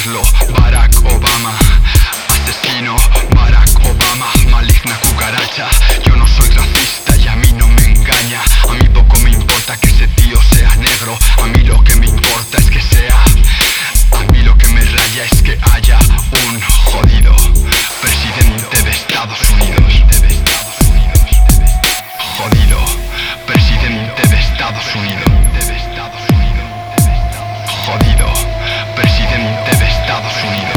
decirlo. Barack Obama, asesino, Barack Obama, maligna cucaracha. Yo no soy racista y a mí no me engaña. A mí poco me importa que ese tío sea negro. A mí lo que me importa es que sea. A mí lo que me raya es que haya un jodido presidente de Estados Unidos. Jodido presidente de Estados Unidos. Jodido presidente de Estados Unidos.